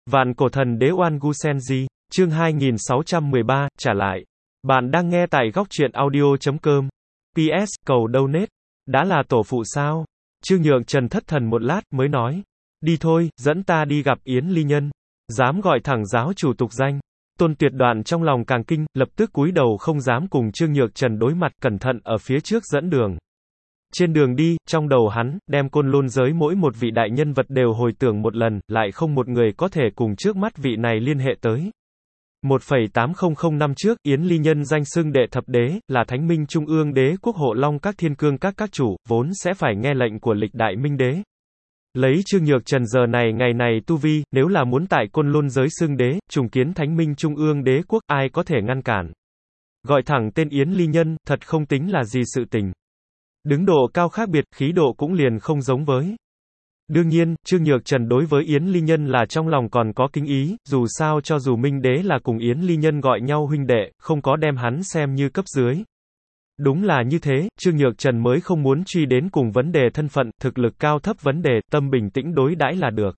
Vạn cổ thần đế Oan Gu Senji, chương 2613, trả lại. Bạn đang nghe tại góc truyện audio.com. PS, cầu donate. Đã là tổ phụ sao? Trương Nhượng Trần thất thần một lát, mới nói. Đi thôi, dẫn ta đi gặp Yến Ly Nhân. Dám gọi thẳng giáo chủ tục danh. Tôn Tuyệt Đoạn trong lòng càng kinh, lập tức cúi đầu không dám cùng Trương Nhượng Trần đối mặt, cẩn thận ở phía trước dẫn đường. Trên đường đi, trong đầu hắn, đem côn lôn giới mỗi một vị đại nhân vật đều hồi tưởng một lần, lại không một người có thể cùng trước mắt vị này liên hệ tới. 1,8005 năm trước, Yến Ly Nhân danh xưng đệ thập đế, là Thánh Minh Trung ương đế quốc hộ long các thiên cương các chủ, vốn sẽ phải nghe lệnh của lịch đại minh đế. Lấy Trương Nhượng Trần giờ này ngày này tu vi, nếu là muốn tại côn lôn giới xưng đế, trùng kiến Thánh Minh Trung ương đế quốc, ai có thể ngăn cản. Gọi thẳng tên Yến Ly Nhân, thật không tính là gì sự tình. Đứng độ cao khác biệt, khí độ cũng liền không giống với. Đương nhiên, Trương Nhượng Trần đối với Yến Ly Nhân là trong lòng còn có kính ý, dù sao cho dù minh đế là cùng Yến Ly Nhân gọi nhau huynh đệ, không có đem hắn xem như cấp dưới. Đúng là như thế, Trương Nhượng Trần mới không muốn truy đến cùng vấn đề thân phận, thực lực cao thấp vấn đề, tâm bình tĩnh đối đãi là được.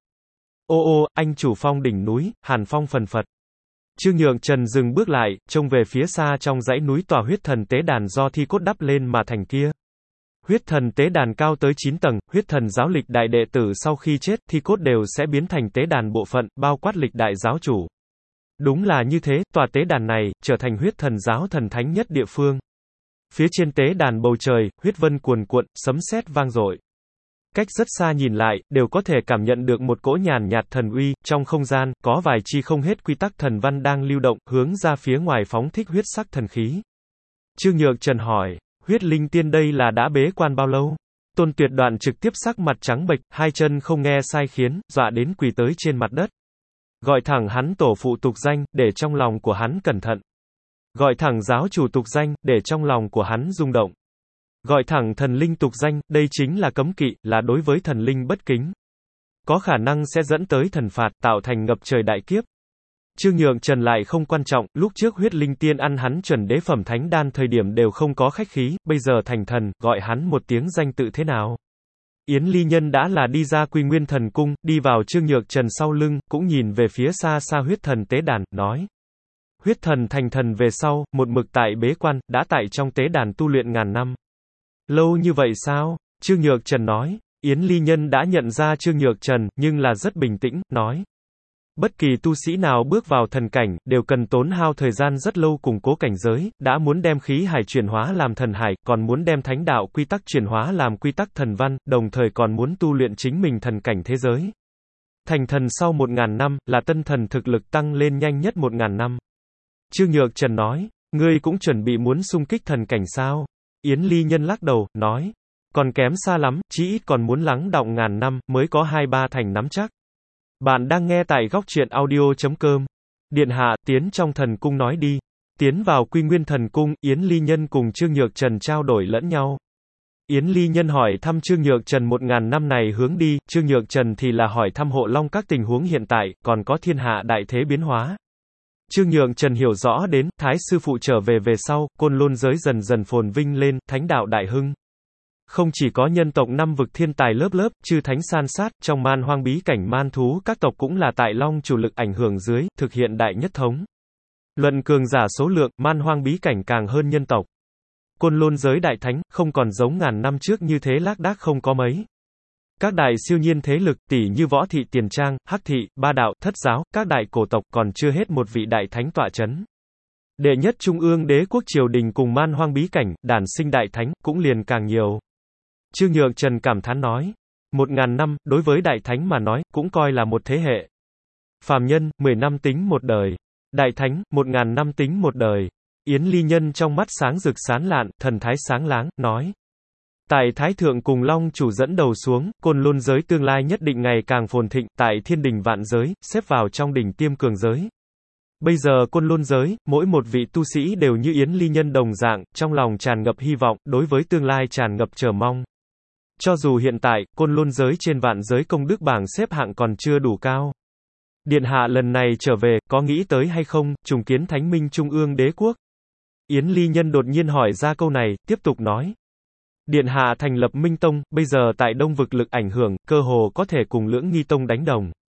Ô, anh chủ phong đỉnh núi, hàn phong phần phật. Trương Nhượng Trần dừng bước lại, trông về phía xa trong dãy núi tòa huyết thần tế đàn do thi cốt đắp lên mà thành kia. Huyết thần tế đàn cao tới 9 tầng, huyết thần giáo lịch đại đệ tử sau khi chết, thi cốt đều sẽ biến thành tế đàn bộ phận, bao quát lịch đại giáo chủ. Đúng là như thế, tòa tế đàn này, trở thành huyết thần giáo thần thánh nhất địa phương. Phía trên tế đàn bầu trời, huyết vân cuồn cuộn, sấm sét vang dội. Cách rất xa nhìn lại, đều có thể cảm nhận được một cỗ nhàn nhạt thần uy, trong không gian, có vài chi không hết quy tắc thần văn đang lưu động, hướng ra phía ngoài phóng thích huyết sắc thần khí. Trương Nhượng Trần hỏi. Huyết linh tiên đây là đã bế quan bao lâu? Tôn Tuyệt Đoạn trực tiếp sắc mặt trắng bệch, hai chân không nghe sai khiến, dọa đến quỳ tới trên mặt đất. Gọi thẳng hắn tổ phụ tục danh, để trong lòng của hắn cẩn thận. Gọi thẳng giáo chủ tục danh, để trong lòng của hắn rung động. Gọi thẳng thần linh tục danh, đây chính là cấm kỵ, là đối với thần linh bất kính. Có khả năng sẽ dẫn tới thần phạt, tạo thành ngập trời đại kiếp. Trương Nhượng Trần lại không quan trọng, lúc trước huyết linh tiên ăn hắn chuẩn đế phẩm thánh đan thời điểm đều không có khách khí, bây giờ thành thần, gọi hắn một tiếng danh tự thế nào. Yến Ly Nhân đã là đi ra Quy Nguyên Thần Cung, đi vào Trương Nhượng Trần sau lưng, cũng nhìn về phía xa xa huyết thần tế đàn, nói. Huyết thần thành thần về sau, một mực tại bế quan, đã tại trong tế đàn tu luyện ngàn năm. Lâu như vậy sao? Trương Nhượng Trần nói. Yến Ly Nhân đã nhận ra Trương Nhượng Trần, nhưng là rất bình tĩnh, nói. Bất kỳ tu sĩ nào bước vào thần cảnh, đều cần tốn hao thời gian rất lâu củng cố cảnh giới, đã muốn đem khí hải chuyển hóa làm thần hải, còn muốn đem thánh đạo quy tắc chuyển hóa làm quy tắc thần văn, đồng thời còn muốn tu luyện chính mình thần cảnh thế giới. Thành thần sau 1000 năm, là tân thần thực lực tăng lên nhanh nhất 1000 năm. Trương Nhượng Trần nói, ngươi cũng chuẩn bị muốn xung kích thần cảnh sao? Yến Ly Nhân lắc đầu, nói, còn kém xa lắm, chí ít còn muốn lắng đọng ngàn năm, mới có 2-3 thành nắm chắc. Bạn đang nghe tại góc truyện audio.com. Điện hạ, tiến trong thần cung nói đi. Tiến vào Quy Nguyên Thần Cung, Yến Ly Nhân cùng Trương Nhượng Trần trao đổi lẫn nhau. Yến Ly Nhân hỏi thăm Trương Nhượng Trần 1000 năm này hướng đi, Trương Nhượng Trần thì là hỏi thăm hộ long các tình huống hiện tại, còn có thiên hạ đại thế biến hóa. Trương Nhượng Trần hiểu rõ đến, Thái sư phụ trở về sau, côn lôn giới dần dần phồn vinh lên, thánh đạo đại hưng. Không chỉ có nhân tộc năm vực thiên tài lớp lớp, chư thánh san sát, trong man hoang bí cảnh man thú các tộc cũng là tại long chủ lực ảnh hưởng dưới, thực hiện đại nhất thống. Luận cường giả số lượng, man hoang bí cảnh càng hơn nhân tộc. Côn lôn giới đại thánh, không còn giống ngàn năm trước như thế lác đác không có mấy. Các đại siêu nhiên thế lực, tỷ như Võ Thị Tiền Trang, Hắc Thị, Ba Đạo, Thất Giáo, các đại cổ tộc còn chưa hết một vị đại thánh tọa chấn. Đệ nhất Trung ương đế quốc triều đình cùng man hoang bí cảnh, đản sinh đại thánh, cũng liền càng nhiều. Trương Nhượng Trần cảm thán nói, 1000 năm, đối với đại thánh mà nói, cũng coi là một thế hệ. Phàm nhân, 10 năm tính một đời. Đại thánh, 1000 năm tính một đời. Yến Ly Nhân trong mắt sáng rực sáng lạn, thần thái sáng láng, nói. Tại Thái Thượng cùng Long chủ dẫn đầu xuống, côn lôn giới tương lai nhất định ngày càng phồn thịnh, tại thiên đình vạn giới, xếp vào trong đỉnh tiêm cường giới. Bây giờ côn lôn giới, mỗi một vị tu sĩ đều như Yến Ly Nhân đồng dạng, trong lòng tràn ngập hy vọng, đối với tương lai tràn ngập chờ mong. Cho dù hiện tại, côn lôn giới trên vạn giới công đức bảng xếp hạng còn chưa đủ cao. Điện hạ lần này trở về, có nghĩ tới hay không, trùng kiến Thánh Minh Trung ương đế quốc? Yến Ly Nhân đột nhiên hỏi ra câu này, tiếp tục nói. Điện hạ thành lập Minh Tông, bây giờ tại Đông vực lực ảnh hưởng, cơ hồ có thể cùng Lưỡng Nghi Tông đánh đồng.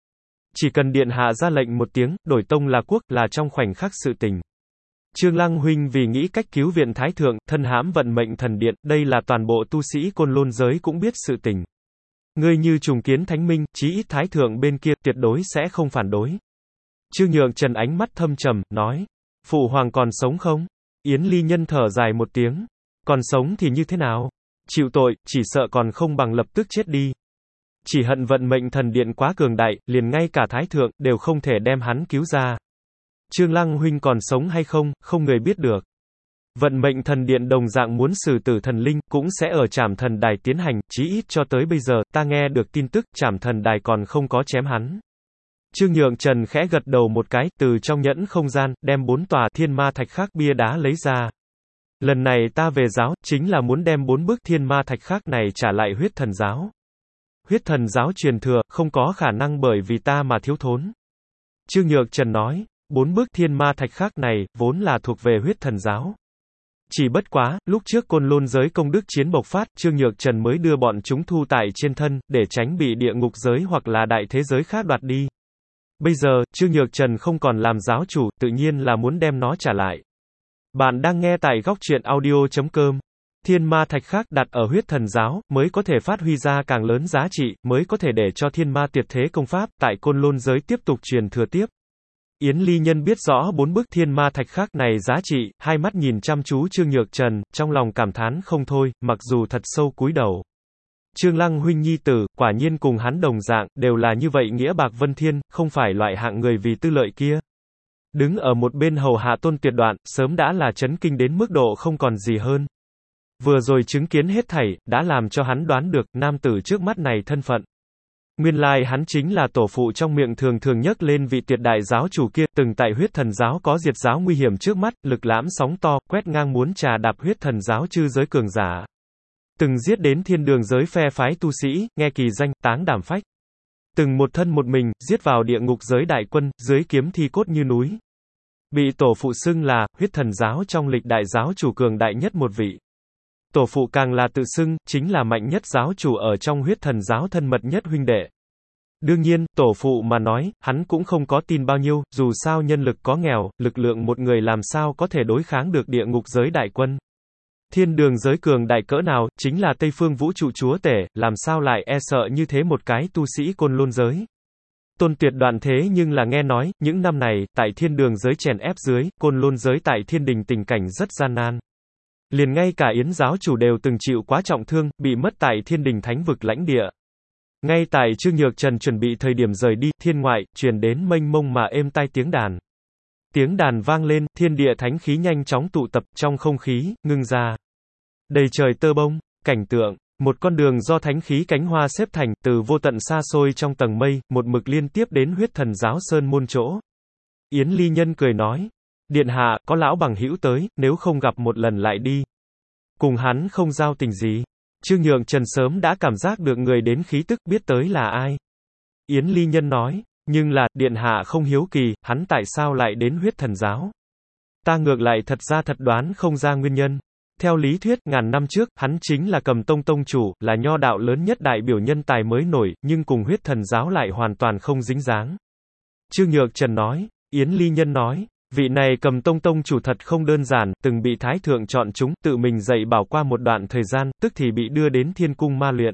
Chỉ cần điện hạ ra lệnh một tiếng, đổi tông là quốc, là trong khoảnh khắc sự tình. Trương Lăng huynh vì nghĩ cách cứu viện Thái Thượng, thân hãm vận mệnh thần điện, đây là toàn bộ tu sĩ Côn Lôn giới cũng biết sự tình. Ngươi như trùng kiến thánh minh, chí ít Thái Thượng bên kia, tuyệt đối sẽ không phản đối. Trương Nhượng Trần ánh mắt thâm trầm, nói. Phụ hoàng còn sống không? Yến Ly Nhân thở dài một tiếng. Còn sống thì như thế nào? Chịu tội, chỉ sợ còn không bằng lập tức chết đi. Chỉ hận vận mệnh thần điện quá cường đại, liền ngay cả Thái Thượng, đều không thể đem hắn cứu ra. Trương Lăng huynh còn sống hay không, không người biết được. Vận mệnh thần điện đồng dạng muốn xử tử thần linh, cũng sẽ ở Trảm Thần Đài tiến hành, chí ít cho tới bây giờ, ta nghe được tin tức, Trảm Thần Đài còn không có chém hắn. Trương Nhượng Trần khẽ gật đầu một cái, từ trong nhẫn không gian, đem 4 tòa thiên ma thạch khác bia đá lấy ra. Lần này ta về giáo, chính là muốn đem 4 bức thiên ma thạch khác này trả lại huyết thần giáo. Huyết thần giáo truyền thừa, không có khả năng bởi vì ta mà thiếu thốn. Trương Nhượng Trần nói, 4 bức thiên ma thạch khác này, vốn là thuộc về huyết thần giáo. Chỉ bất quá, lúc trước Côn Lôn giới công đức chiến bộc phát, Trương Nhượng Trần mới đưa bọn chúng thu tại trên thân, để tránh bị địa ngục giới hoặc là đại thế giới khác đoạt đi. Bây giờ, Trương Nhượng Trần không còn làm giáo chủ, tự nhiên là muốn đem nó trả lại. Bạn đang nghe tại góc truyện audio.com. Thiên ma thạch khác đặt ở huyết thần giáo, mới có thể phát huy ra càng lớn giá trị, mới có thể để cho thiên ma tuyệt thế công pháp, tại Côn Lôn giới tiếp tục truyền thừa tiếp. Yến Ly Nhân biết rõ 4 bức thiên ma thạch khác này giá trị, hai mắt nhìn chăm chú Trương Nhượng Trần, trong lòng cảm thán không thôi, mặc dù thật sâu cúi đầu. Trương Lăng huynh nhi tử, quả nhiên cùng hắn đồng dạng, đều là như vậy nghĩa bạc vân thiên, không phải loại hạng người vì tư lợi kia. Đứng ở một bên hầu hạ Tôn Tuyệt Đoạn, sớm đã là chấn kinh đến mức độ không còn gì hơn. Vừa rồi chứng kiến hết thảy, đã làm cho hắn đoán được, nam tử trước mắt này thân phận. Nguyên lai hắn chính là tổ phụ trong miệng thường thường nhắc lên vị tuyệt đại giáo chủ kia, từng tại huyết thần giáo có diệt giáo nguy hiểm trước mắt, lực lãm sóng to, quét ngang muốn trà đạp huyết thần giáo chư giới cường giả. Từng giết đến thiên đường giới phe phái tu sĩ, nghe kỳ danh, táng đảm phách. Từng một thân một mình, giết vào địa ngục giới đại quân, dưới kiếm thi cốt như núi. Bị tổ phụ xưng là, huyết thần giáo trong lịch đại giáo chủ cường đại nhất một vị. Tổ phụ càng là tự xưng, chính là mạnh nhất giáo chủ ở trong huyết thần giáo thân mật nhất huynh đệ. Đương nhiên, tổ phụ mà nói, hắn cũng không có tin bao nhiêu, dù sao nhân lực có nghèo, lực lượng một người làm sao có thể đối kháng được địa ngục giới đại quân. Thiên đường giới cường đại cỡ nào, chính là Tây Phương Vũ trụ chúa tể, làm sao lại e sợ như thế một cái tu sĩ Côn Lôn giới. Tôn Tuyệt Đoạn thế nhưng là nghe nói, những năm này, tại thiên đường giới chèn ép dưới, Côn Lôn giới tại thiên đình tình cảnh rất gian nan. Liền ngay cả Yến giáo chủ đều từng chịu quá trọng thương, bị mất tại thiên đình thánh vực lãnh địa. Ngay tại Trương Nhượng Trần chuẩn bị thời điểm rời đi, thiên ngoại, truyền đến mênh mông mà êm tai tiếng đàn. Tiếng đàn vang lên, thiên địa thánh khí nhanh chóng tụ tập trong không khí, ngưng ra. Đầy trời tơ bông, cảnh tượng, một con đường do thánh khí cánh hoa xếp thành, từ vô tận xa xôi trong tầng mây, một mực liên tiếp đến huyết thần giáo sơn môn chỗ. Yến Ly Nhân cười nói, điện hạ, có lão bằng hữu tới, nếu không gặp một lần lại đi. Cùng hắn không giao tình gì. Trương Nhượng Trần sớm đã cảm giác được người đến khí tức, biết tới là ai. Yến Ly Nhân nói, nhưng là, điện hạ không hiếu kỳ, hắn tại sao lại đến huyết thần giáo. Ta ngược lại thật ra thật đoán không ra nguyên nhân. Theo lý thuyết, ngàn năm trước, hắn chính là Cầm Tông tông chủ, là nho đạo lớn nhất đại biểu nhân tài mới nổi, nhưng cùng huyết thần giáo lại hoàn toàn không dính dáng. Trương Nhượng Trần nói, Yến Ly Nhân nói, vị này Cầm Tông tông chủ thật không đơn giản, từng bị Thái Thượng chọn chúng, tự mình dạy bảo qua một đoạn thời gian, tức thì bị đưa đến thiên cung ma luyện.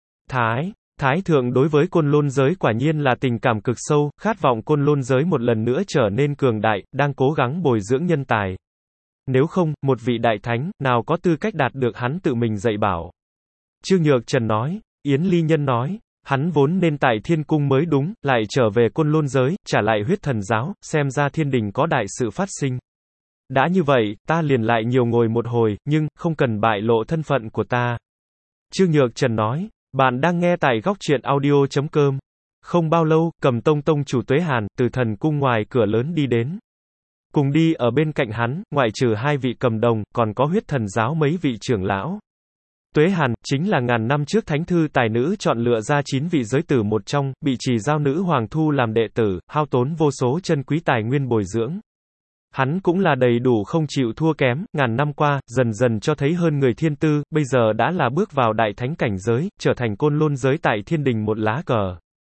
Thái Thượng đối với Côn Lôn giới quả nhiên là tình cảm cực sâu, khát vọng Côn Lôn giới một lần nữa trở nên cường đại, đang cố gắng bồi dưỡng nhân tài. Nếu không, một vị đại thánh, nào có tư cách đạt được hắn tự mình dạy bảo. Trương Nhượng Trần nói, Yến Ly Nhân nói, hắn vốn nên tại thiên cung mới đúng, lại trở về Côn Lôn giới, trả lại huyết thần giáo, xem ra thiên đình có đại sự phát sinh. Đã như vậy, ta liền lại nhiều ngồi một hồi, nhưng, không cần bại lộ thân phận của ta. Trương Nhượng Trần nói, bạn đang nghe tại góc truyện audio.com. Không bao lâu, Cầm Tông tông chủ Tuế Hàn, từ thần cung ngoài cửa lớn đi đến. Cùng đi ở bên cạnh hắn, ngoại trừ 2 vị cầm đồng, còn có huyết thần giáo mấy vị trưởng lão. Tuế Hàn, chính là ngàn năm trước thánh thư tài nữ chọn lựa ra 9 vị giới tử một trong, bị Trì Giao nữ hoàng thu làm đệ tử, hao tốn vô số chân quý tài nguyên bồi dưỡng. Hắn cũng là đầy đủ không chịu thua kém, ngàn năm qua, dần dần cho thấy hơn người thiên tư, bây giờ đã là bước vào đại thánh cảnh giới, trở thành Côn Lôn giới tại thiên đình một lá cờ.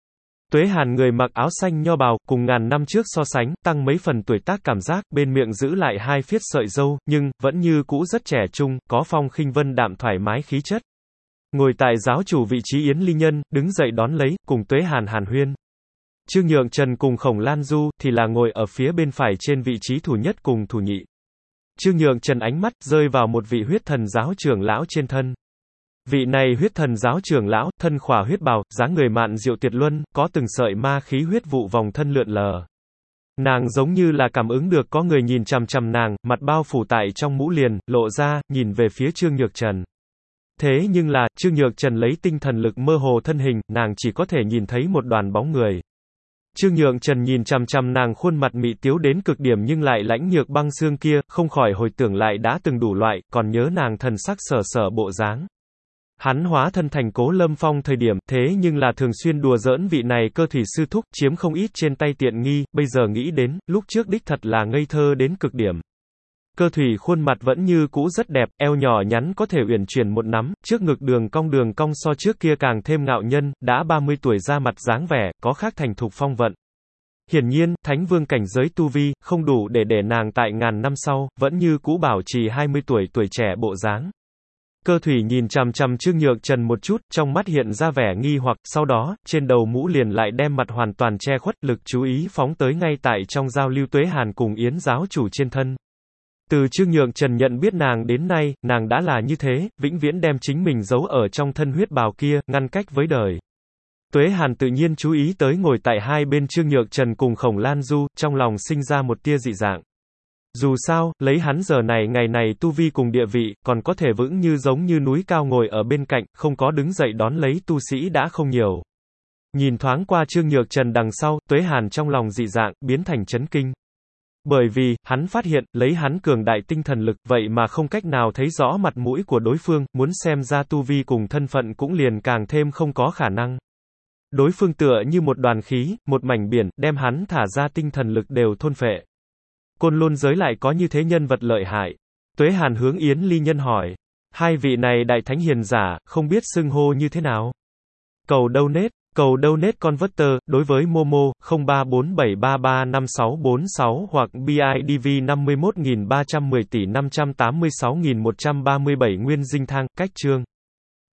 Tuế Hàn người mặc áo xanh nho bào, cùng ngàn năm trước so sánh, tăng mấy phần tuổi tác cảm giác, bên miệng giữ lại hai phiết sợi râu, nhưng, vẫn như cũ rất trẻ trung, có phong khinh vân đạm thoải mái khí chất. Ngồi tại giáo chủ vị trí Yến Ly Nhân, đứng dậy đón lấy, cùng Tuế Hàn hàn huyên. Trương Nhượng Trần cùng Khổng Lan Du, thì là ngồi ở phía bên phải trên vị trí thủ nhất cùng thủ nhị. Trương Nhượng Trần ánh mắt, rơi vào một vị huyết thần giáo trưởng lão trên thân. Vị này huyết thần giáo trưởng lão, thân khỏa huyết bào, dáng người mạn diệu tuyệt luân, có từng sợi ma khí huyết vụ vòng thân lượn lờ. Nàng giống như là cảm ứng được có người nhìn chằm chằm nàng, mặt bao phủ tại trong mũ liền, lộ ra, nhìn về phía Trương Nhược Trần. Thế nhưng là, Trương Nhược Trần lấy tinh thần lực mơ hồ thân hình, nàng chỉ có thể nhìn thấy một đoàn bóng người. Trương Nhượng Trần nhìn chằm chằm nàng khuôn mặt mị tiếu đến cực điểm nhưng lại lãnh nhược băng xương kia, không khỏi hồi tưởng lại đã từng đủ loại, còn nhớ nàng thần sắc sở sở bộ dáng. Hắn hóa thân thành Cố Lâm Phong thời điểm, thế nhưng là thường xuyên đùa giỡn vị này cơ thủy sư thúc, chiếm không ít trên tay tiện nghi, bây giờ nghĩ đến, lúc trước đích thật là ngây thơ đến cực điểm. Cơ thủy khuôn mặt vẫn như cũ rất đẹp, eo nhỏ nhắn có thể uyển chuyển một nắm, trước ngực đường cong so trước kia càng thêm ngạo nhân, đã 30 tuổi ra mặt dáng vẻ, có khác thành thục phong vận. Hiển nhiên, Thánh Vương cảnh giới tu vi, không đủ để nàng tại ngàn năm sau, vẫn như cũ bảo trì 20 tuổi trẻ bộ dáng. Cơ thủy nhìn chằm chằm Trương Nhược Trần một chút, trong mắt hiện ra vẻ nghi hoặc, sau đó, trên đầu mũ liền lại đem mặt hoàn toàn che khuất, lực chú ý phóng tới ngay tại trong giao lưu Tuế Hàn cùng Yến giáo chủ trên thân. Từ Trương Nhược Trần nhận biết nàng đến nay, nàng đã là như thế, vĩnh viễn đem chính mình giấu ở trong thân huyết bào kia, ngăn cách với đời. Tuế Hàn tự nhiên chú ý tới ngồi tại hai bên Trương Nhược Trần cùng Khổng Lan Du, trong lòng sinh ra một tia dị dạng. Dù sao, lấy hắn giờ này ngày này tu vi cùng địa vị, còn có thể vững như giống như núi cao ngồi ở bên cạnh, không có đứng dậy đón lấy tu sĩ đã không nhiều. Nhìn thoáng qua Trương Nhược Trần đằng sau, Tuế Hàn trong lòng dị dạng, biến thành chấn kinh. Bởi vì, hắn phát hiện, lấy hắn cường đại tinh thần lực, vậy mà không cách nào thấy rõ mặt mũi của đối phương, muốn xem ra tu vi cùng thân phận cũng liền càng thêm không có khả năng. Đối phương tựa như một đoàn khí, một mảnh biển, đem hắn thả ra tinh thần lực đều thôn phệ. Côn Lôn giới lại có như thế nhân vật lợi hại. Tuế Hàn hướng Yến Ly Nhân hỏi. Hai vị này đại thánh hiền giả, không biết xưng hô như thế nào? Cầu donate converter, đối với Momo, 0347335646 hoặc BIDV 51310 tỷ 586137 Nguyên Dinh Thang, cách chương.